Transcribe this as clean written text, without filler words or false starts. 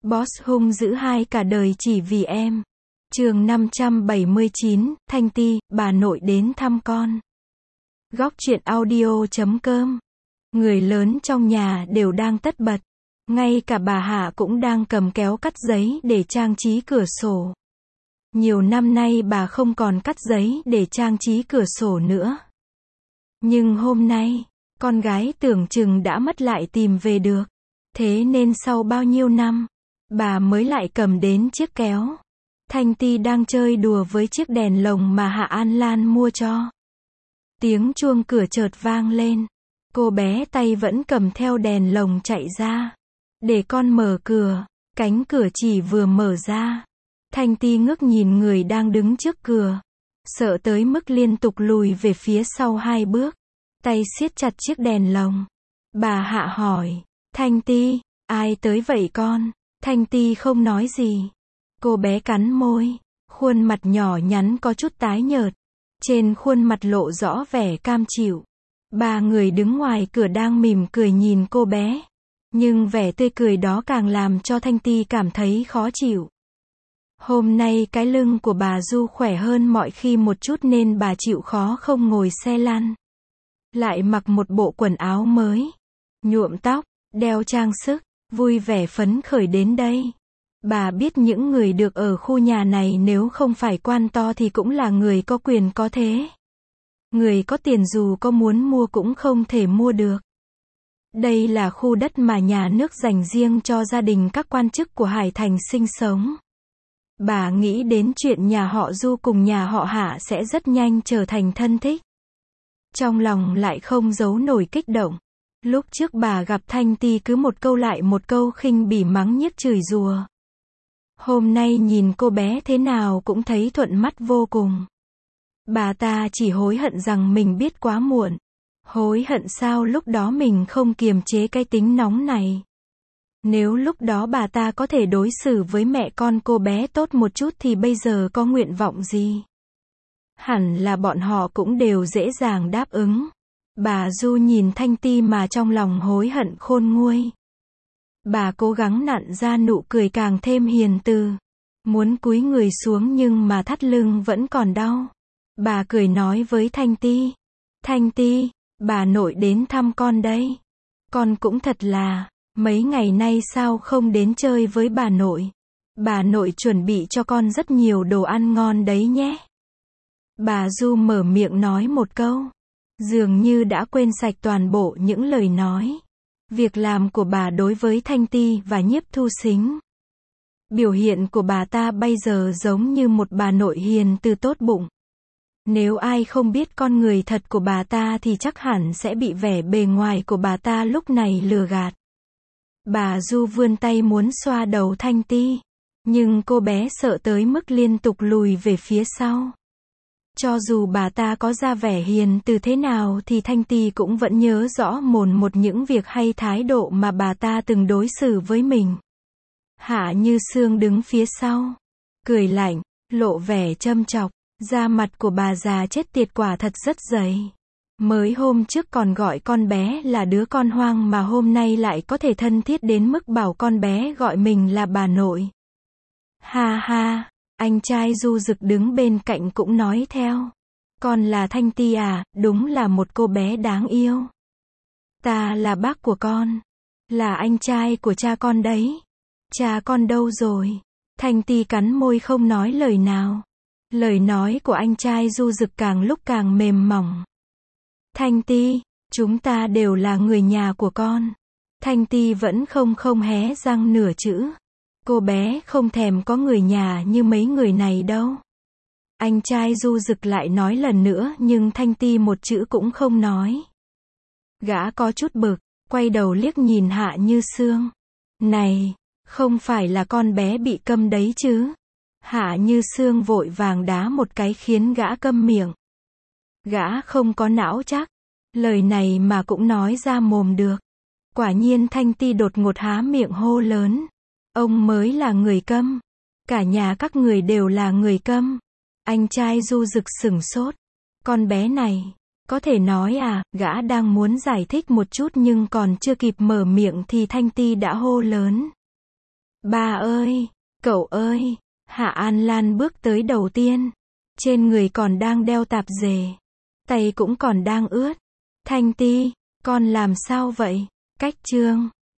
Boss hung dữ hai cả đời chỉ vì em. Chương 579, Thanh Ti, bà nội đến thăm con. Góc truyện audio.com. Người lớn trong nhà đều đang tất bật. Ngay cả bà Hạ cũng đang cầm kéo cắt giấy để trang trí cửa sổ. Nhiều năm nay bà không còn cắt giấy để trang trí cửa sổ nữa. Nhưng hôm nay, con gái tưởng chừng đã mất lại tìm về được. Thế nên sau bao nhiêu năm, bà mới lại cầm đến chiếc kéo. Thanh Ti đang chơi đùa với chiếc đèn lồng mà Hạ An Lan mua cho. Tiếng chuông cửa chợt vang lên. Cô bé tay vẫn cầm theo đèn lồng chạy ra. Để con mở cửa. Cánh cửa chỉ vừa mở ra. Thanh Ti ngước nhìn người đang đứng trước cửa. Sợ tới mức liên tục lùi về phía sau 2 bước. Tay siết chặt chiếc đèn lồng. Bà Hạ hỏi. Thanh Ti, ai tới vậy con? Thanh Ti không nói gì. Cô bé cắn môi. Khuôn mặt nhỏ nhắn có chút tái nhợt. Trên khuôn mặt lộ rõ vẻ cam chịu. 3 người đứng ngoài cửa đang mỉm cười nhìn cô bé. Nhưng vẻ tươi cười đó càng làm cho Thanh Ti cảm thấy khó chịu. Hôm nay cái lưng của bà Du khỏe hơn mọi khi một chút nên bà chịu khó không ngồi xe lăn. Lại mặc một bộ quần áo mới. Nhuộm tóc, đeo trang sức, vui vẻ phấn khởi đến đây. Bà biết những người được ở khu nhà này nếu không phải quan to thì cũng là người có quyền có thế. Người có tiền dù có muốn mua cũng không thể mua được. Đây là khu đất mà nhà nước dành riêng cho gia đình các quan chức của Hải Thành sinh sống. Bà nghĩ đến chuyện nhà họ Du cùng nhà họ Hạ sẽ rất nhanh trở thành thân thích. Trong lòng lại không giấu nổi kích động. Lúc trước bà gặp Thanh Ti cứ một câu lại một câu khinh bỉ mắng nhiếc chửi rủa. Hôm nay nhìn cô bé thế nào cũng thấy thuận mắt vô cùng. Bà ta chỉ hối hận rằng mình biết quá muộn. Hối hận sao lúc đó mình không kiềm chế cái tính nóng này. Nếu lúc đó bà ta có thể đối xử với mẹ con cô bé tốt một chút thì bây giờ có nguyện vọng gì? Hẳn là bọn họ cũng đều dễ dàng đáp ứng. Bà Du nhìn Thanh Ti mà trong lòng hối hận khôn nguôi. Bà cố gắng nặn ra nụ cười càng thêm hiền từ. Muốn cúi người xuống nhưng mà thắt lưng vẫn còn đau. Bà cười nói với Thanh Ti. Thanh Ti, bà nội đến thăm con đây. Con cũng thật là, mấy ngày nay sao không đến chơi với bà nội. Bà nội chuẩn bị cho con rất nhiều đồ ăn ngon đấy nhé. Bà Du mở miệng nói một câu. Dường như đã quên sạch toàn bộ những lời nói. Việc làm của bà đối với Thanh Ti và Nhiếp Thu Sính. Biểu hiện của bà ta bây giờ giống như một bà nội hiền từ tốt bụng. Nếu ai không biết con người thật của bà ta thì chắc hẳn sẽ bị vẻ bề ngoài của bà ta lúc này lừa gạt. Bà Du vươn tay muốn xoa đầu Thanh Ti. Nhưng cô bé sợ tới mức liên tục lùi về phía sau. Cho dù bà ta có ra vẻ hiền từ thế nào thì Thanh Ti cũng vẫn nhớ rõ mồn một những việc hay thái độ mà bà ta từng đối xử với mình. Hạ Như Sương đứng phía sau. Cười lạnh, lộ vẻ châm chọc. Da mặt của bà già chết tiệt quả thật rất dày. Mới hôm trước còn gọi con bé là đứa con hoang mà hôm nay lại có thể thân thiết đến mức bảo con bé gọi mình là bà nội. Ha ha, anh trai Du Dực đứng bên cạnh cũng nói theo. Con là Thanh Ti à, đúng là một cô bé đáng yêu. Ta là bác của con. Là anh trai của cha con đấy. Cha con đâu rồi? Thanh Ti cắn môi không nói lời nào. Lời nói của anh trai Du Dực càng lúc càng mềm mỏng. Thanh Ti, chúng ta đều là người nhà của con. Thanh Ti vẫn không hé răng nửa chữ. Cô bé không thèm có người nhà như mấy người này đâu. Anh trai Du Dực lại nói lần nữa nhưng Thanh Ti một chữ cũng không nói. Gã có chút bực, quay đầu liếc nhìn Hạ Như Sương. Này, không phải là con bé bị câm đấy chứ? Hạ Như Sương vội vàng đá một cái khiến gã câm miệng. Gã không có não chắc. Lời này mà cũng nói ra mồm được. Quả nhiên Thanh Ti đột ngột há miệng hô lớn. Ông mới là người câm. Cả nhà các người đều là người câm. Anh trai Du Dực sửng sốt. Con bé này, có thể nói à, gã đang muốn giải thích một chút nhưng còn chưa kịp mở miệng thì Thanh Ti đã hô lớn. Ba ơi, cậu ơi. Hạ An Lan bước tới đầu tiên. Trên người còn đang đeo tạp dề. Tay cũng còn đang ướt. Thanh Ti, con làm sao vậy? Cách Trương.